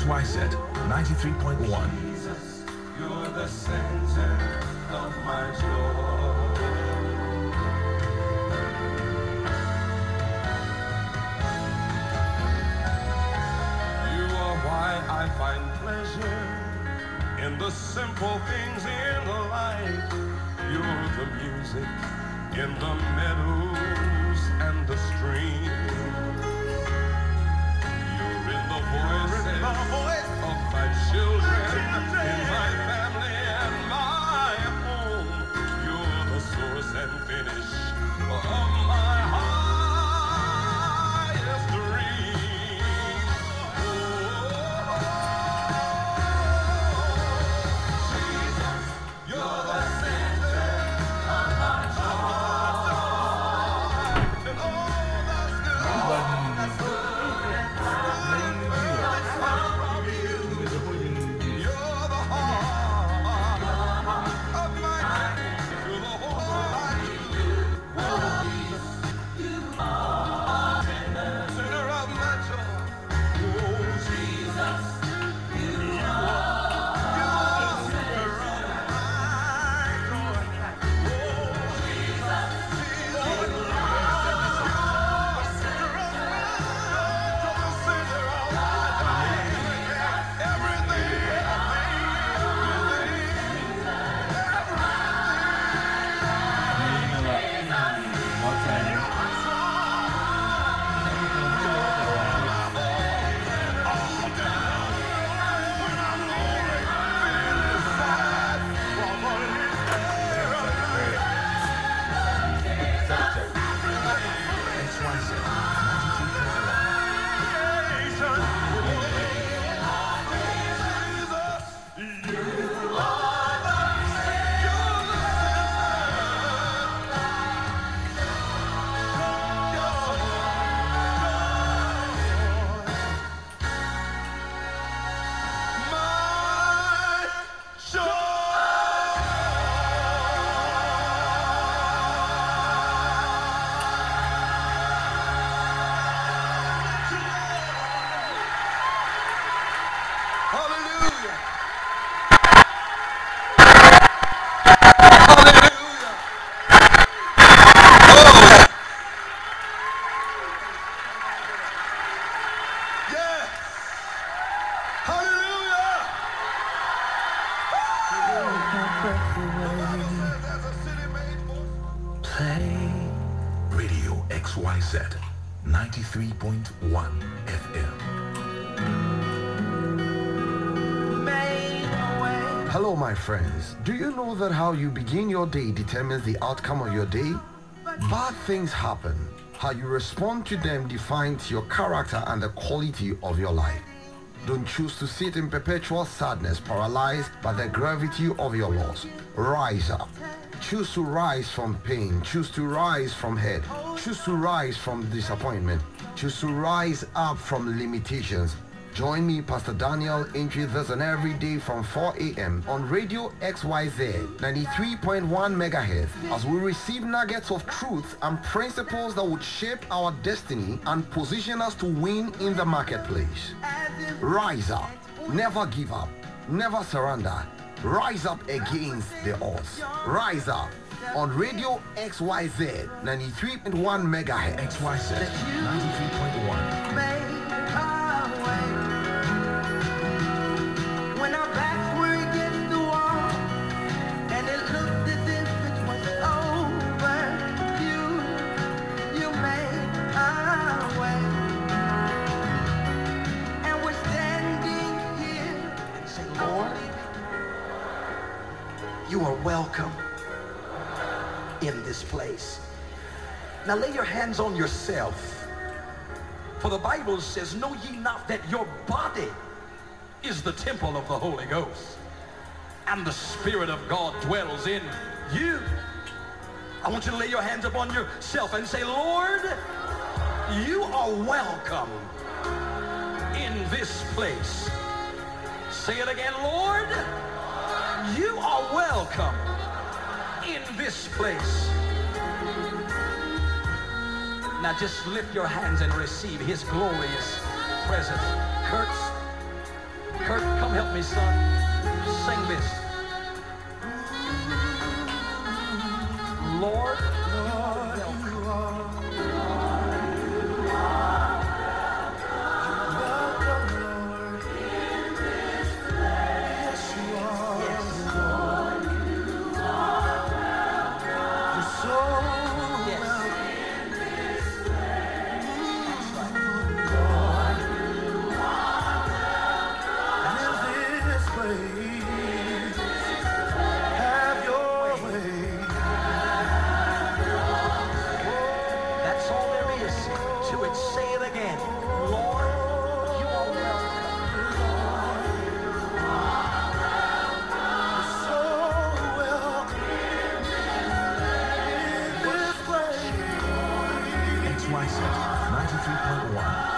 XYZ 93.1. Jesus, you're the center of my joy. You are why I find pleasure in the simple things in life. You're the music in the meadows and the streams. You're in the voices of my children, in my family and my home. You're the source and finish of my highest dream. Jesus, you're the center of my joy. And all that's good, that's good. You're the heart of my life. You're the heart. Center of my joy. Oh, Jesus, you are the center of my joy. Oh, Jesus, you are the center of my XYZ 93.1. Hallelujah. Yes. Hallelujah. There's a city made for Radio XYZ 93.1 FM. Hello, my friends. Do you know that how you begin your day determines the outcome of your day? Bad things happen. How you respond to them defines your character and the quality of your life. Don't choose to sit in perpetual sadness, paralyzed by the gravity of your loss. Rise up. Choose to rise from pain. Choose to rise from hate. Choose to rise from disappointment. Choose to rise up from limitations. Join me, Pastor Daniel, into this and every day from 4 a.m. on Radio XYZ 93.1 MHz as we receive nuggets of truth and principles that would shape our destiny and position us to win in the marketplace. Rise up. Never give up. Never surrender. Rise up against the odds. Rise up on Radio XYZ 93.1 MHz. XYZ 93.1. When our backs were against the wall and it looked as if it was over, you made our way. And we're standing here and say, Lord, you are welcome in this place. Now lay your hands on yourself. For the Bible says, know ye not that your body is the temple of the Holy Ghost, and the Spirit of God dwells in you. I want you to lay your hands upon yourself and say, Lord, you are welcome in this place. Say it again, Lord, you are welcome in this place. Now just lift your hands and receive his glorious presence. Kurtz, Come help me, son. Sing this. Lord, XYZ 93.1.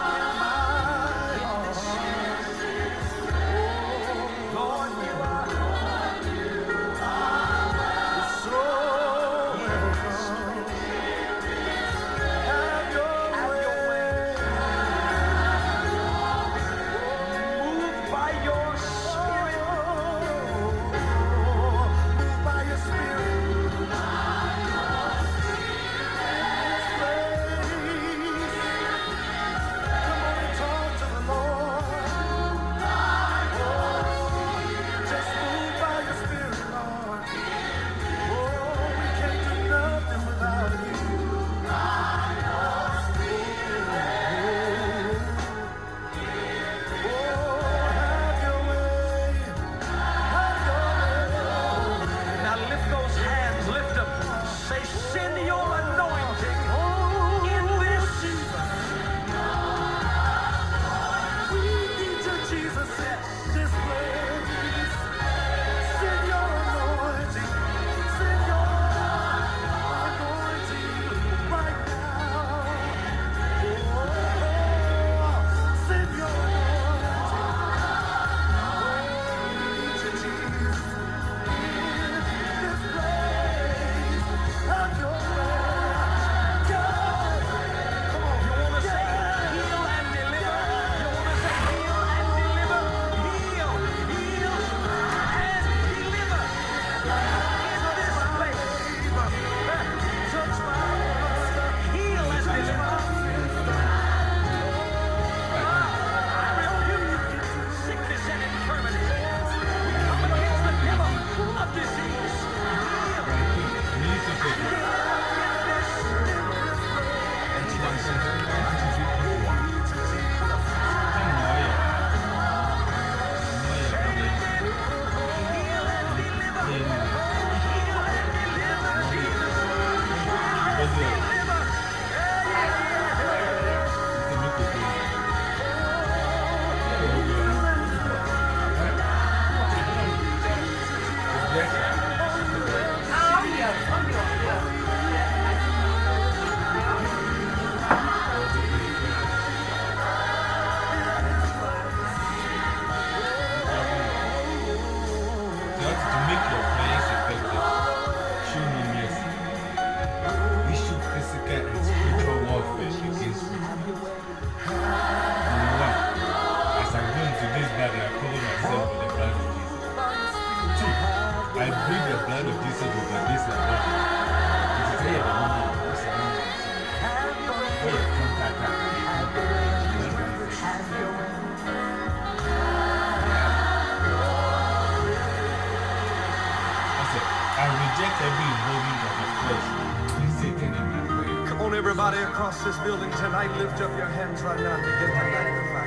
Come on, everybody across this building tonight, lift up your hands right now and begin to magnify.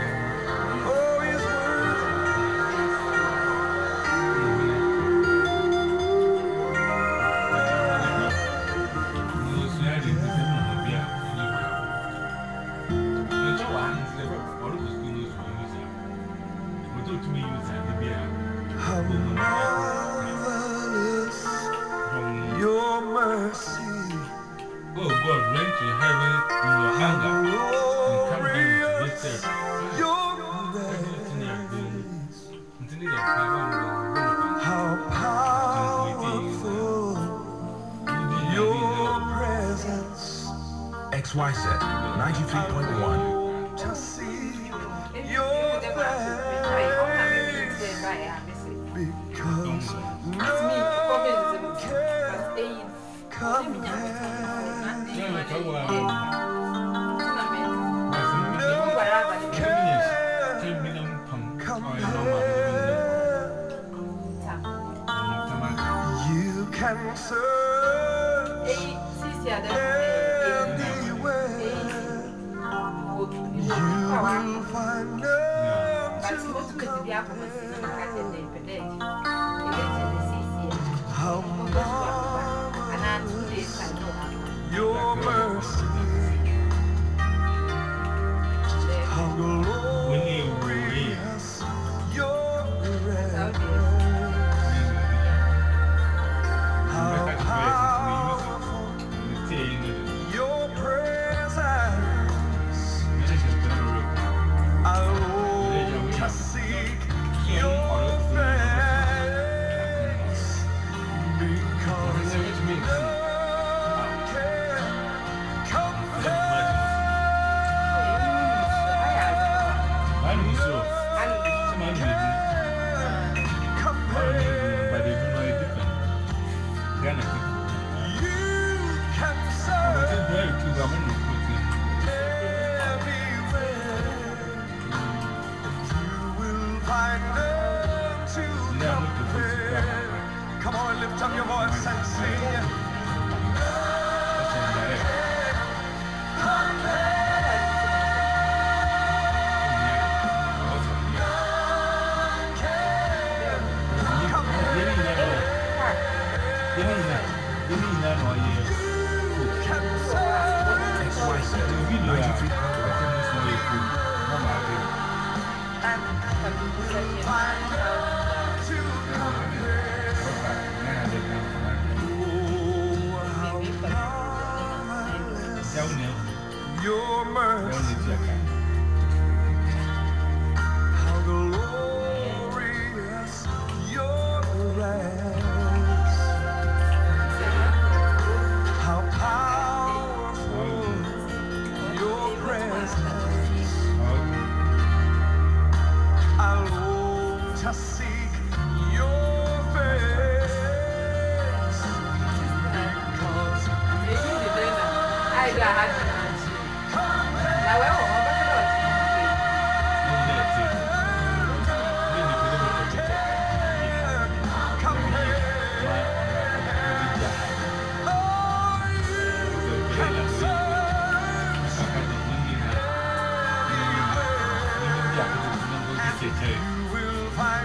Oh, His How marvelous your mercy. Oh God, went to heaven in your anger and come down to this earth. How powerful your presence. XYZ 93.1. To see your face. Your mercy, how glorious your grace, how powerful your presence. I long to seek your face, because none can compare. Come on, lift up your voice and sing. XYZ 93.1. Your mercy, how glorious your grace, how powerful your presence. I long to seek your face, because you will find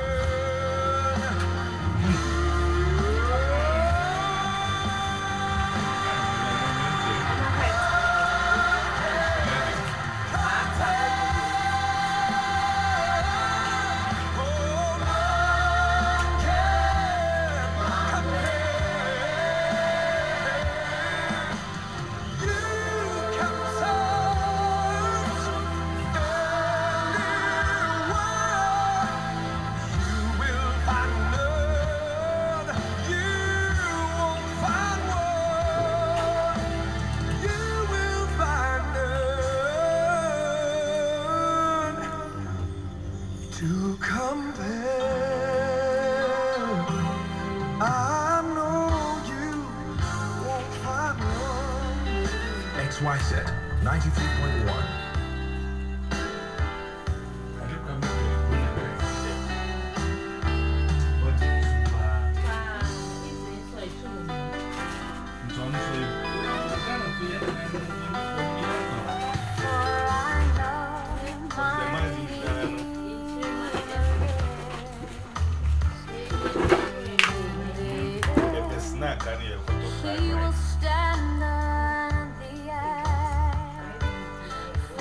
to compare. I know you won't find one. XYZ 93.1. He will stand on the earth,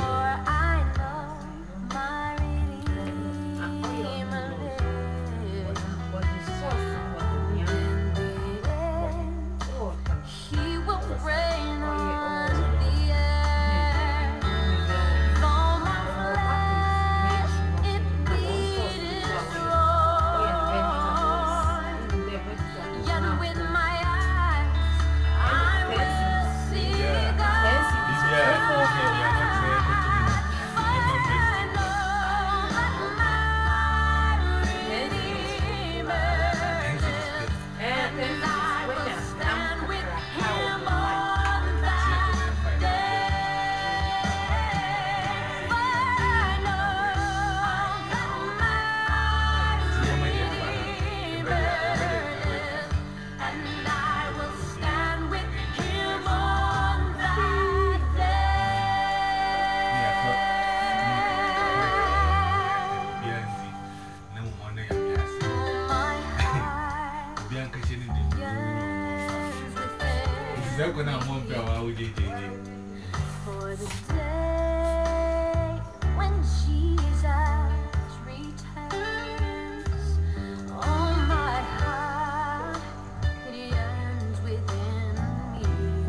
that when I'm one bell, I would get it. For the day when Jesus returns, all my heart yearns within me.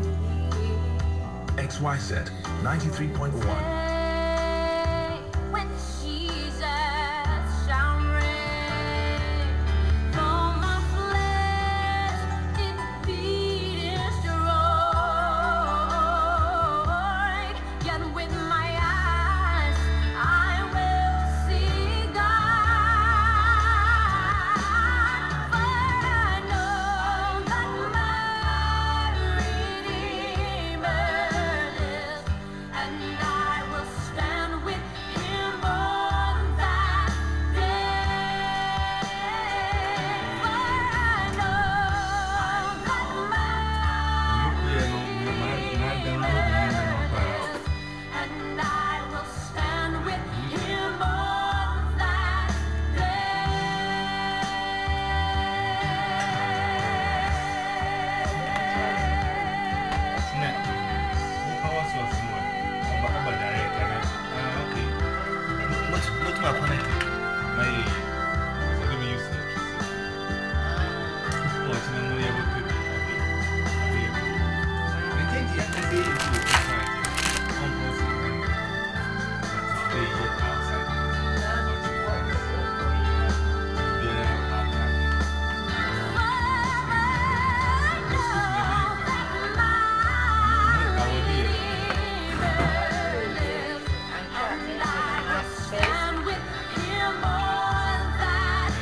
XYZ 93.1. When Jesus shall reign, for my flesh it be destroyed. Yet with my eyes I will see God. For I know that my Redeemer lives, and I will stand with Him on that day. For I know that my Redeemer lives, and I will stand with Him on that Snap. Who power source? About direct. Okay. What's my planet? My age. So let me use it. What's the money able to do? I think the other day into the society. Almost. They get outside. stand with Him on that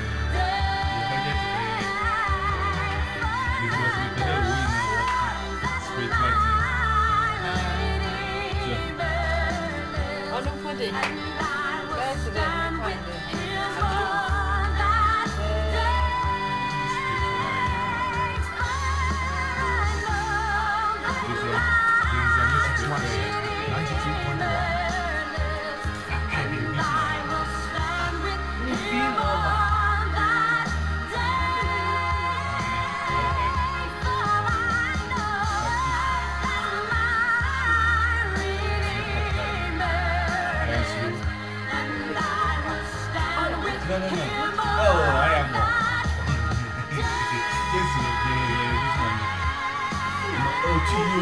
No. Oh, I am one. Yes, oh, to you.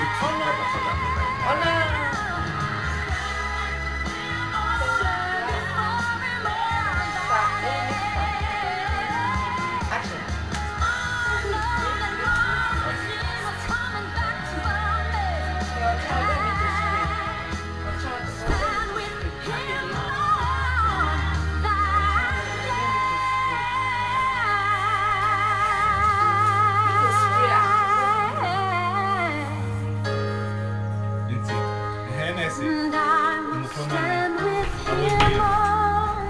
And I will stand with Him on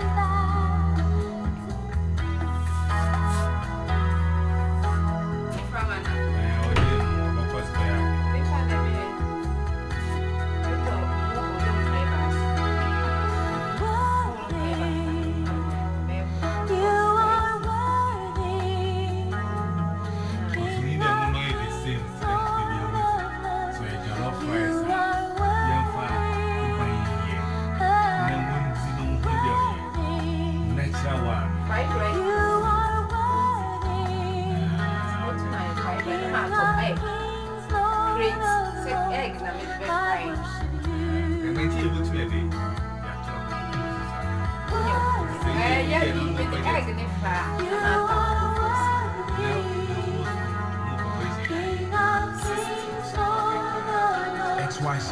XYZ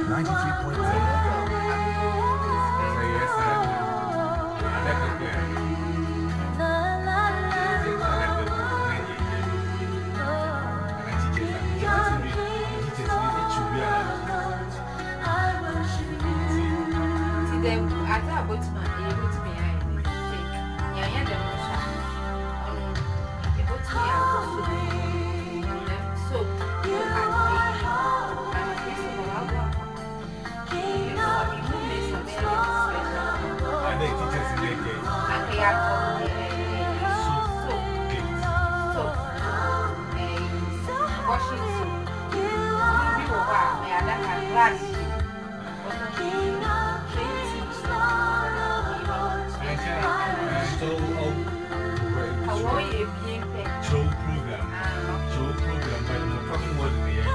93.1. King last year. Joe program. Joe program, but I'm talking about the year.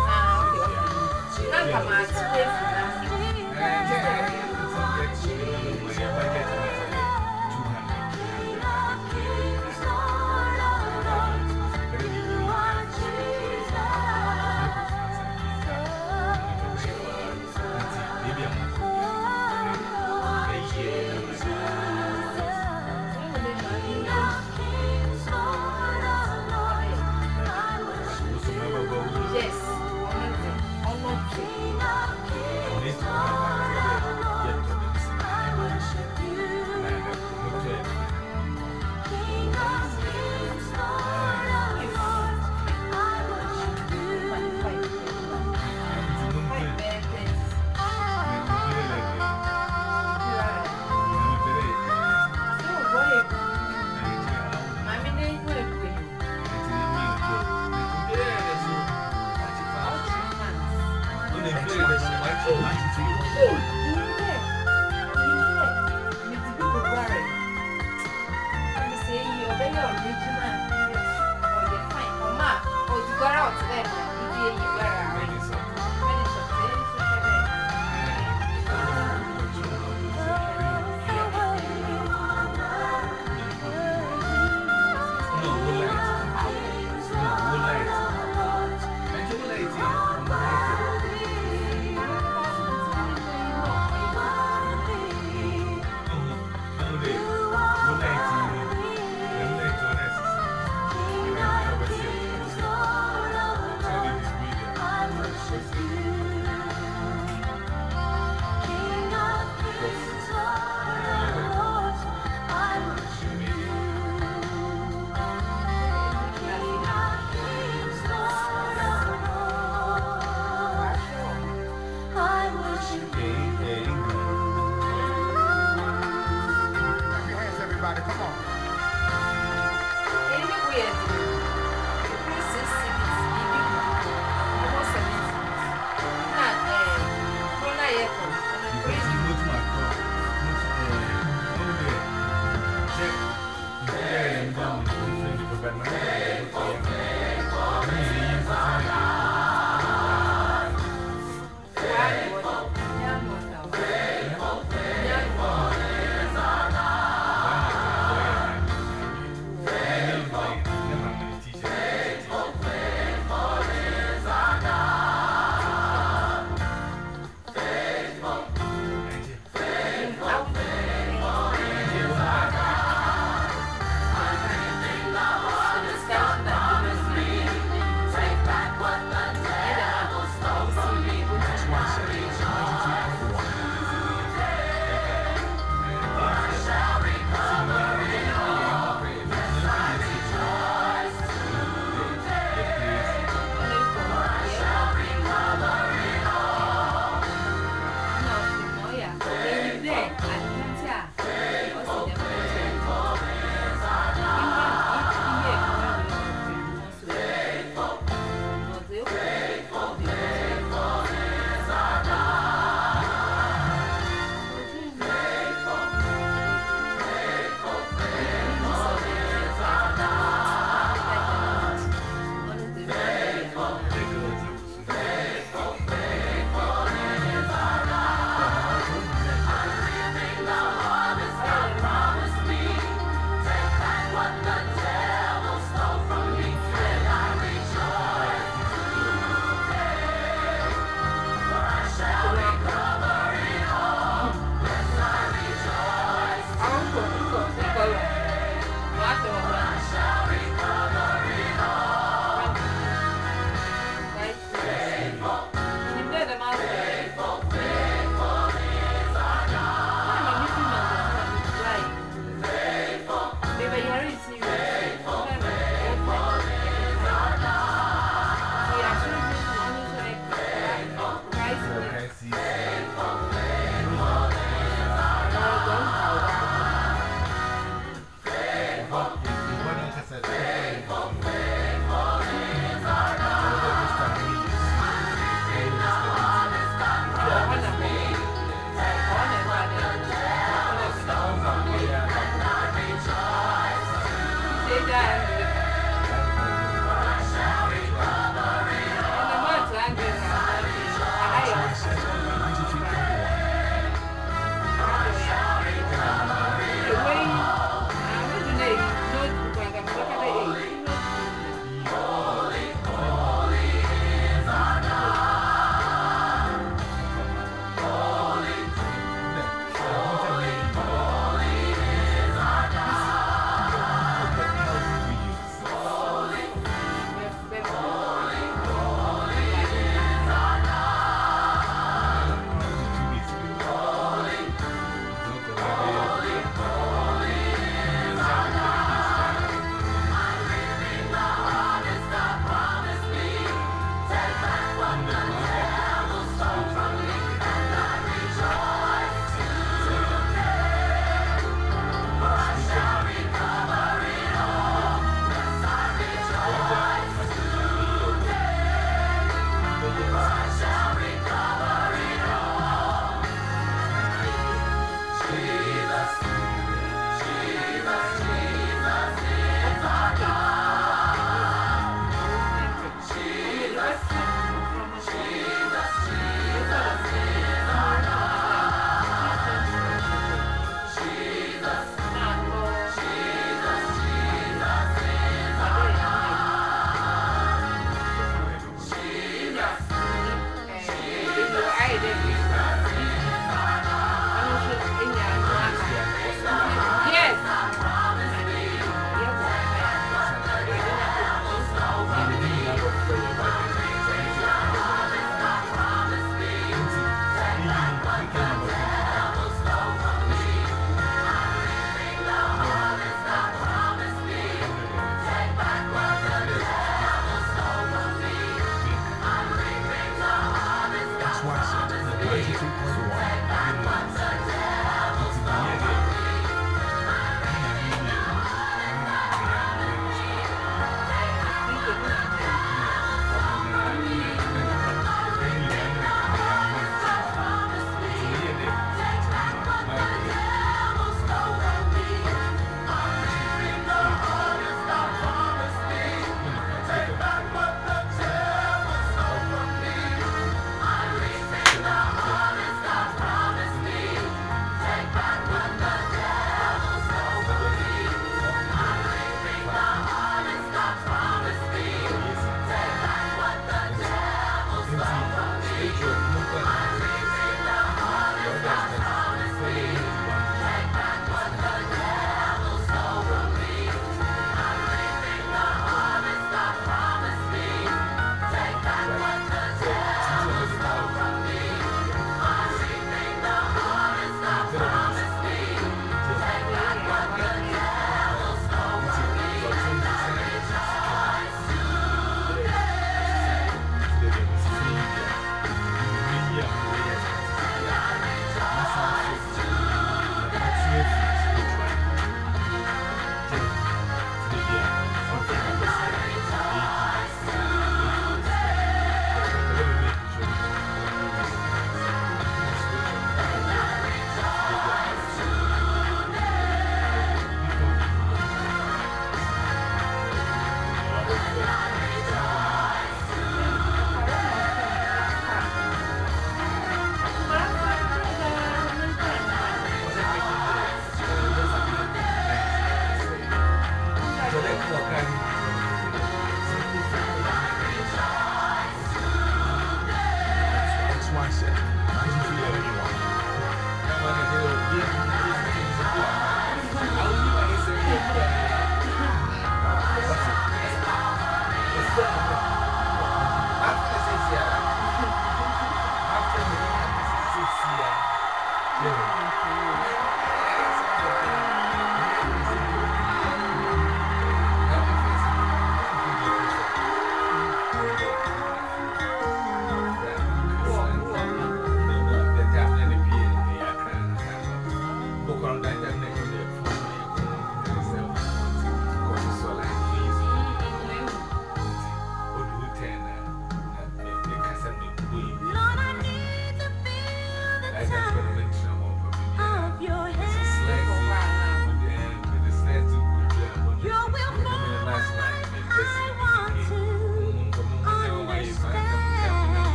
XYZ 93.1.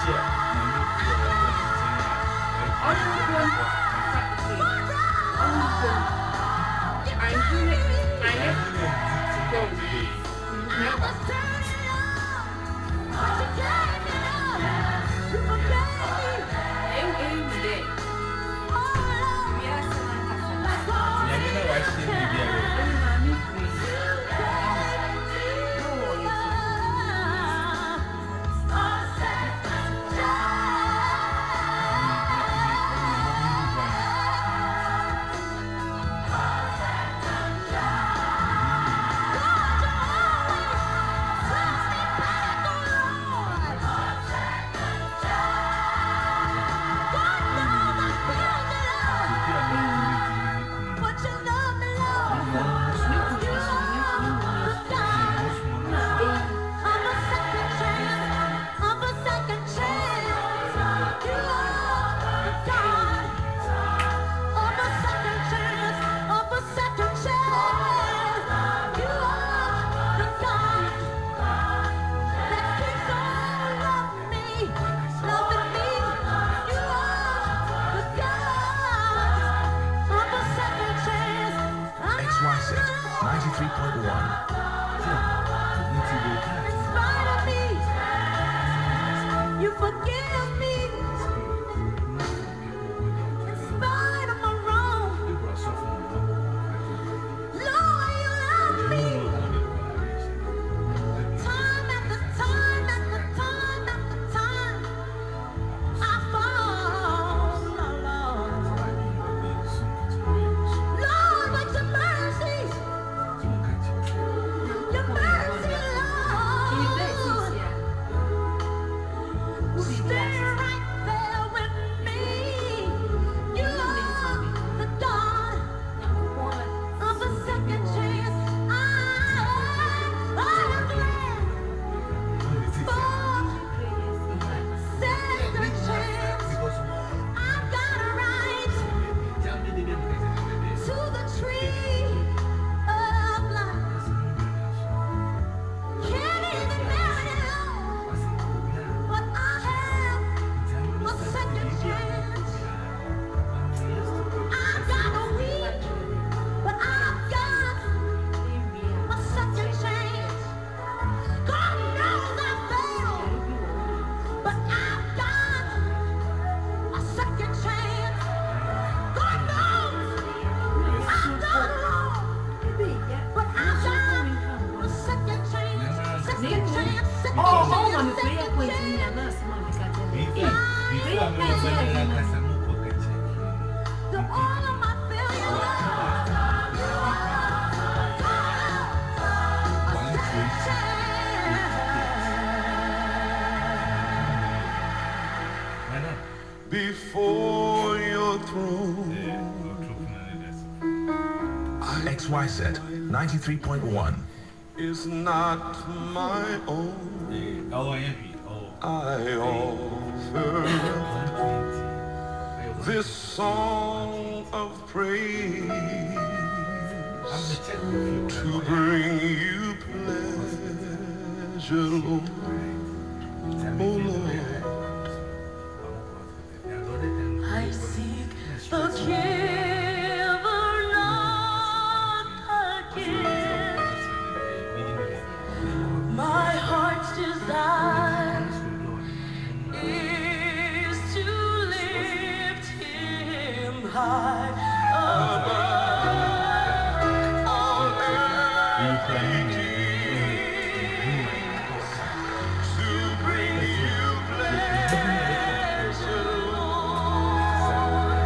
XYZ 93.1. In spite of me, you forgive me. In spite of my wrong, Lord, you love me. Time after time after time after time, I fall, Lord. Lord, but your mercy, Lord. Stay right there with me. You are the God of a second chance. I am glad for second chance. I've got a right to the tree of life. Can't even bear it all, but I have a second chance. I've got a week, but I've got a second chance. God knows I failed, but I've got a second chance. God knows I've done wrong, but I've got a second chance. Second chance. Second chance. Second chance. To all of my failures, second chance. Before your throne, XYZ 93.1. is not my own. I offer this song of praise to bring you pleasure, Lord. Oh Lord, I seek the giver, not again. My heart's desire is to lift him high above all earthly needs, to bring you pleasure, Lord.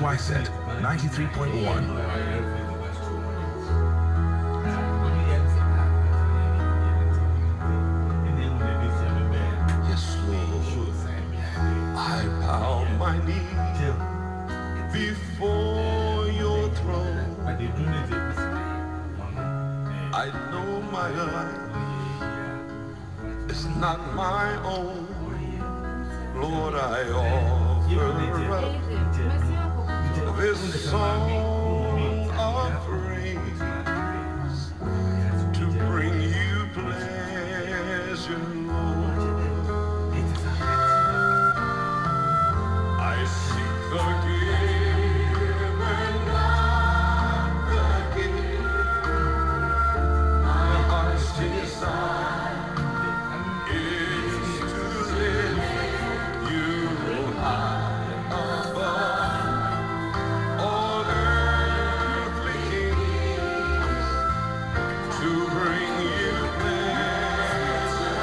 XY set 93.1. Yes, Lord. I bow my knee before your throne. I know my life is not my own. Lord, I offer up this song of praise to bring you pleasure, Lord. I seek the giver, not the gift. My heart's desire is to lift you high above all earthly kings, to bring you pleasure.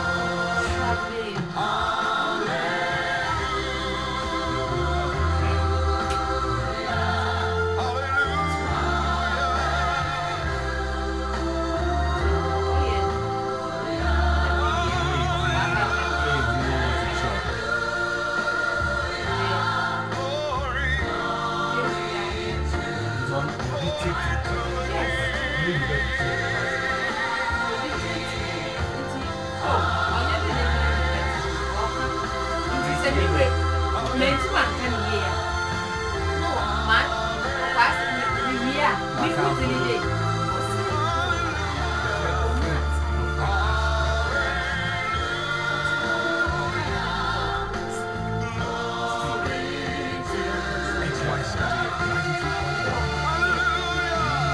XY set 93.1.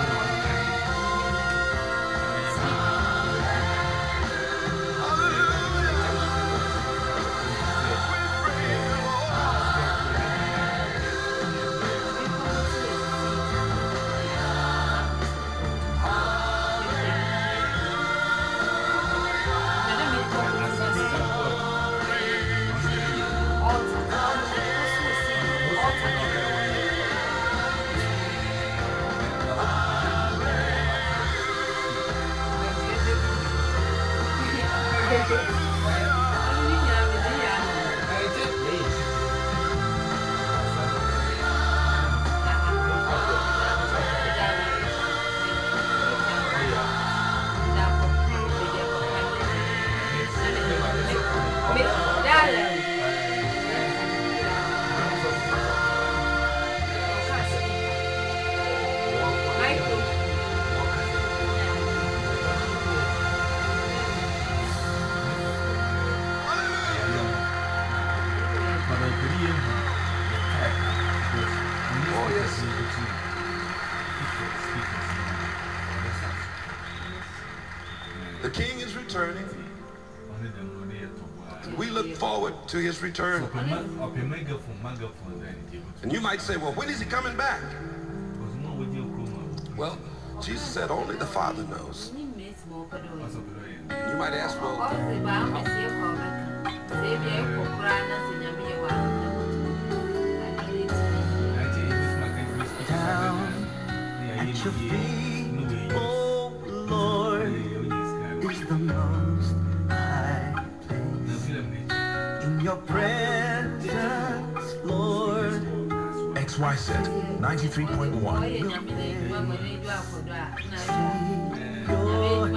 The King is returning. We look forward to his return. And you might say, well, when is he coming back? Well, Jesus said only the Father knows. You might ask, well, Down at your feet, oh Lord, is the most high place. In your presence, Lord, XY set 93.1. your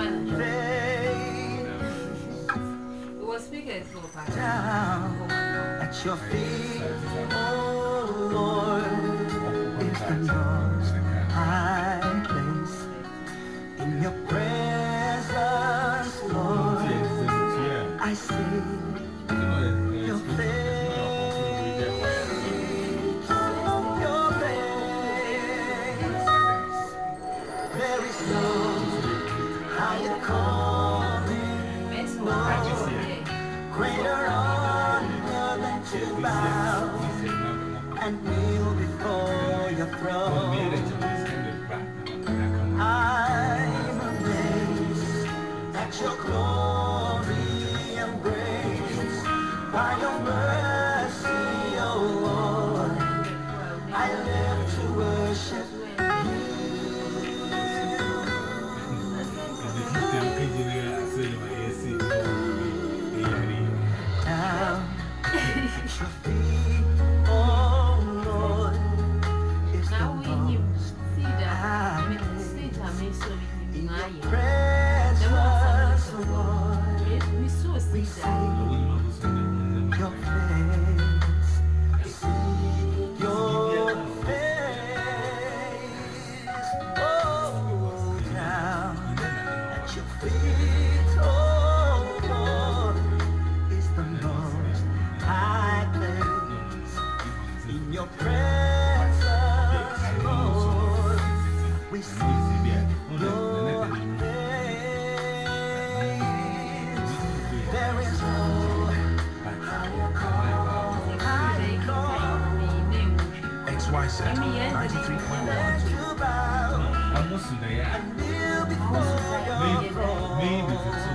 face. Down at your feet, oh Lord, is the most high place. In your presence, Lord, I see your face, your face. There is no higher calling, no greater honor than to bow and kneel before your throne. I'm amazed at your glory and grace. By your mercy, oh Lord, I 93.1. I'm also there. Maybe it's so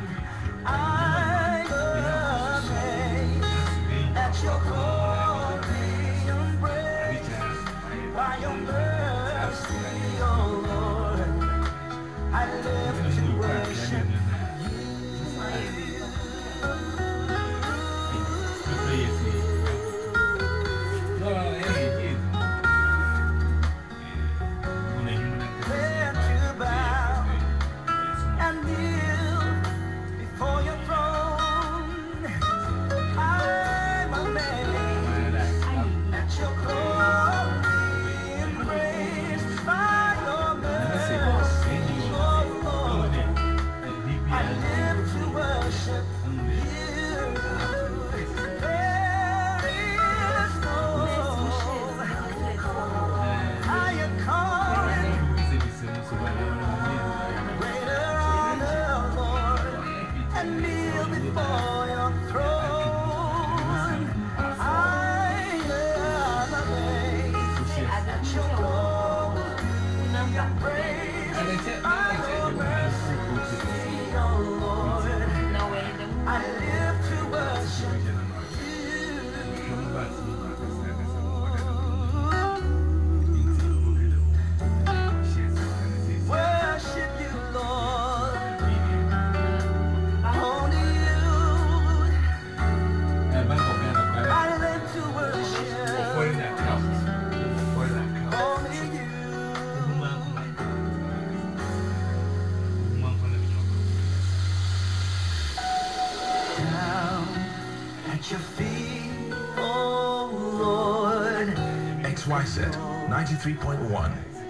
At your glory and praise, by your mercy, oh Lord, I live to worship XYZ 93.1.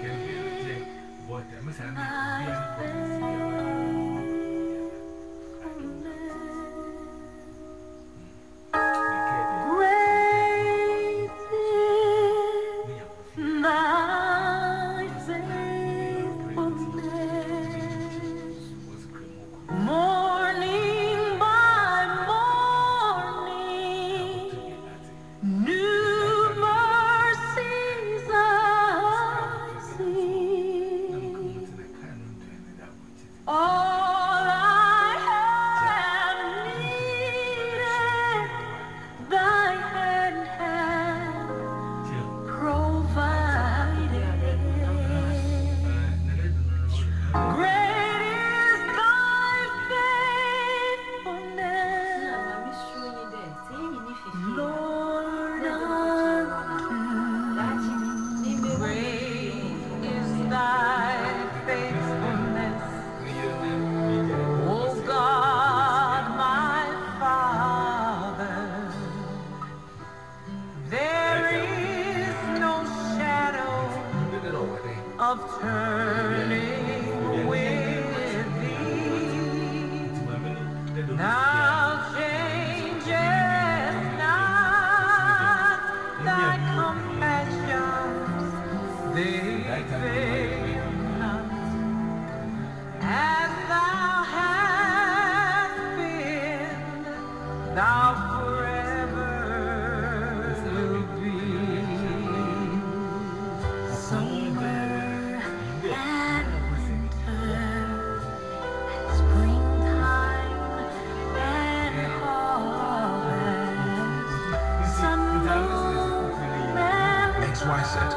XYZ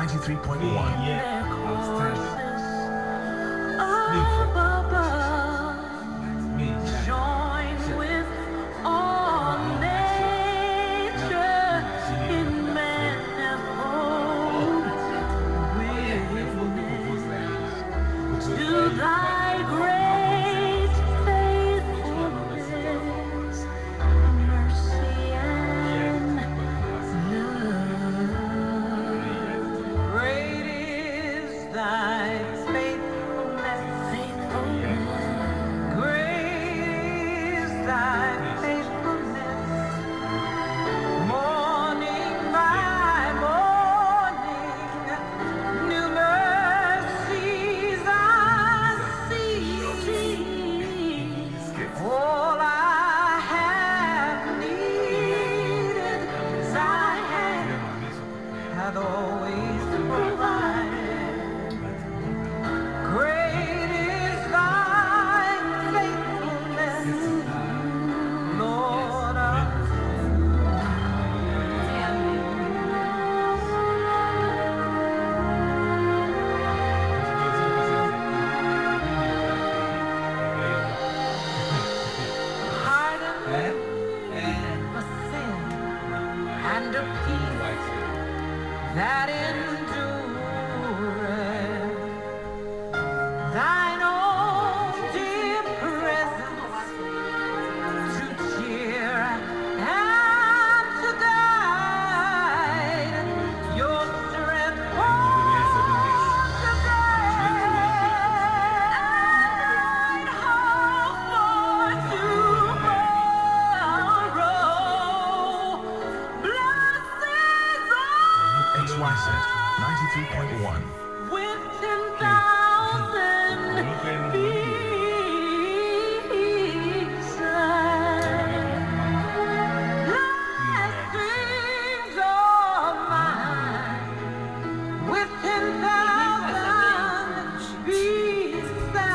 93.1. Join with all nature in manifold witness to thy great faithfulness, mercy and love. Great is thy 90.1. With 10,000 peace, last dreams of mine. With 10,000 peace,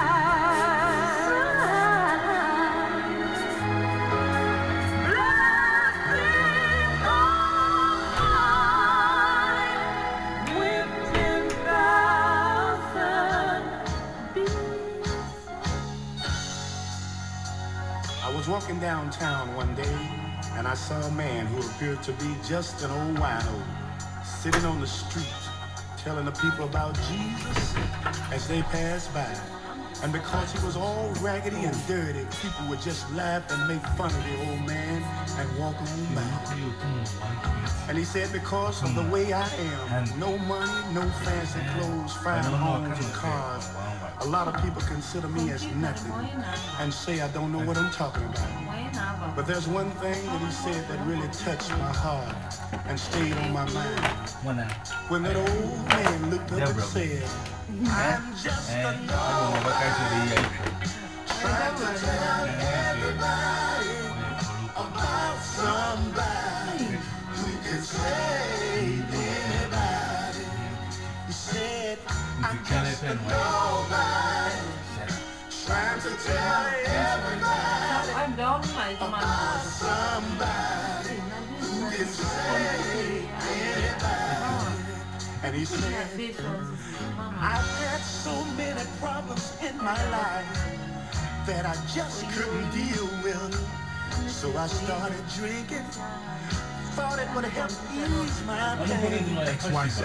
I was walking downtown one day, and I saw a man who appeared to be just an old wino, sitting on the street, telling the people about Jesus as they passed by. And because he was all raggedy and dirty, people would just laugh and make fun of the old man and walk on by. And he said, because of the way I am, no money, no fancy clothes, fine homes and cars, a lot of people consider me as nothing and say I don't know what I'm talking about. But there's one thing that he said that really touched my heart and stayed on my mind. When that old man looked up and said, I'm just a nobody, trying to tell everybody about somebody who can save anybody. He said, I'm just a nobody, trying to tell everybody about somebody who can save anybody. And he said, I've had so many problems in my life that I just couldn't deal with. So I started drinking, thought it would help ease my pain. XYZ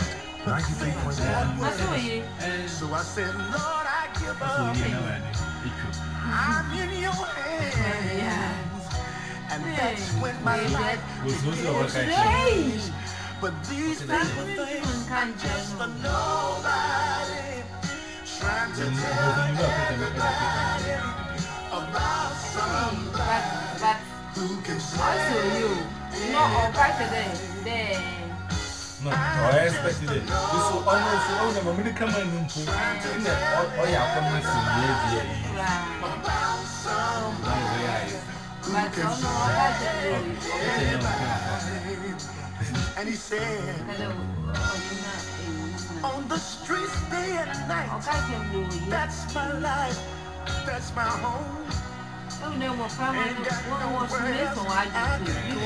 93.1. So I said, Lord, I give up. I'm in your hands. And that's when my life began to change. But these people think I'm just a nobody, trying to tell everybody about somebody who can save you. No, I expected it. This will almost own a minute come and put in the oil from my about somebody who can save. And he said, on the streets day and night, that's my life, that's my home. Ain't got nowhere else I can go.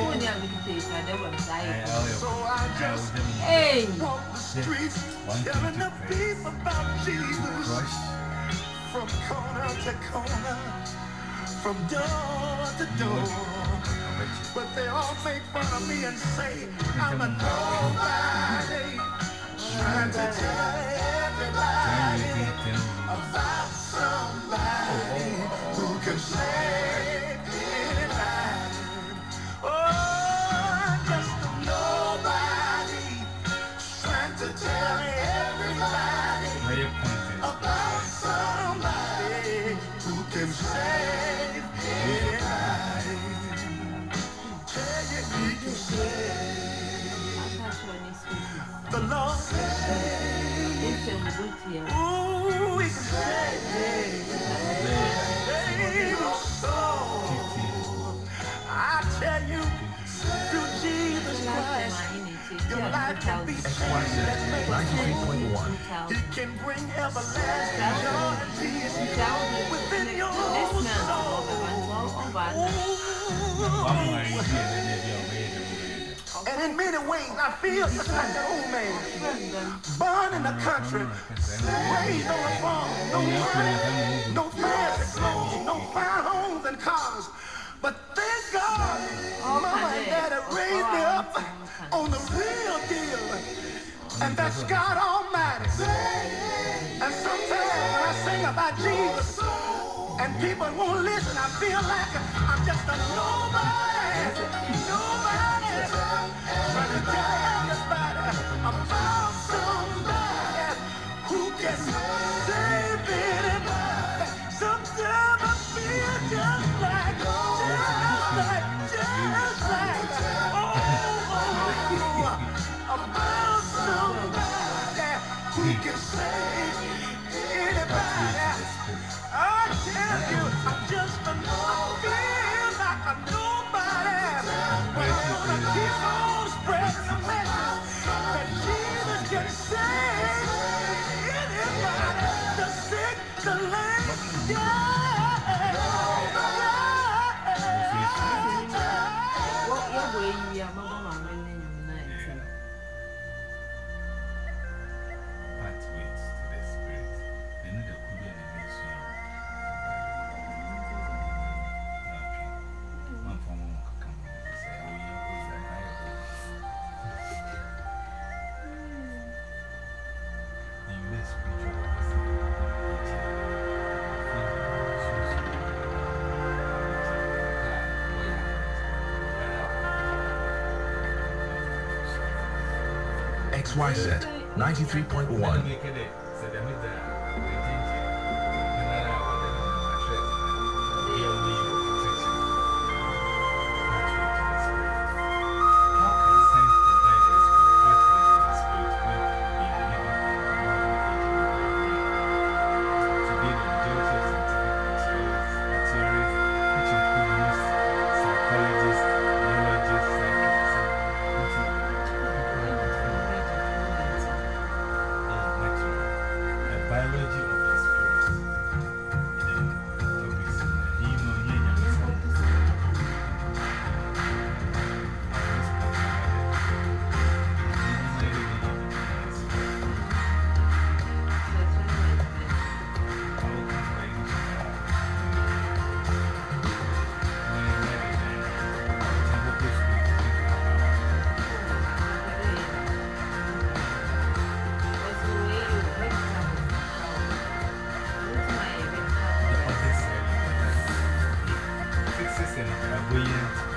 So I just walk the streets telling the people about Jesus. From corner to corner, from door to door. But they all make fun of me and say I'm a nobody, trying to tell everybody about somebody who can save anybody. Oh, I'm just a nobody, trying to tell everybody about somebody who can save anybody. The Lord says, ooh, he says, save your soul. I tell you, through Jesus Christ, your life can be changed. He can bring everlasting joy and peace within your soul. And in many ways, I feel just like that old man. Born in the country, raised on a farm, no money, no fancy clothes, no fine homes and cars. But thank God, Mama and Daddy raised me up on the real deal. And that's God Almighty. And sometimes when I sing about Jesus, and people won't listen, I feel like I'm just a nobody, trying to tell everybody about somebody who can save anybody. Sometimes I feel just like, oh, about somebody who XYZ 93.1. Biology of the spirit. Topics. The other side. Fixes and avoidance.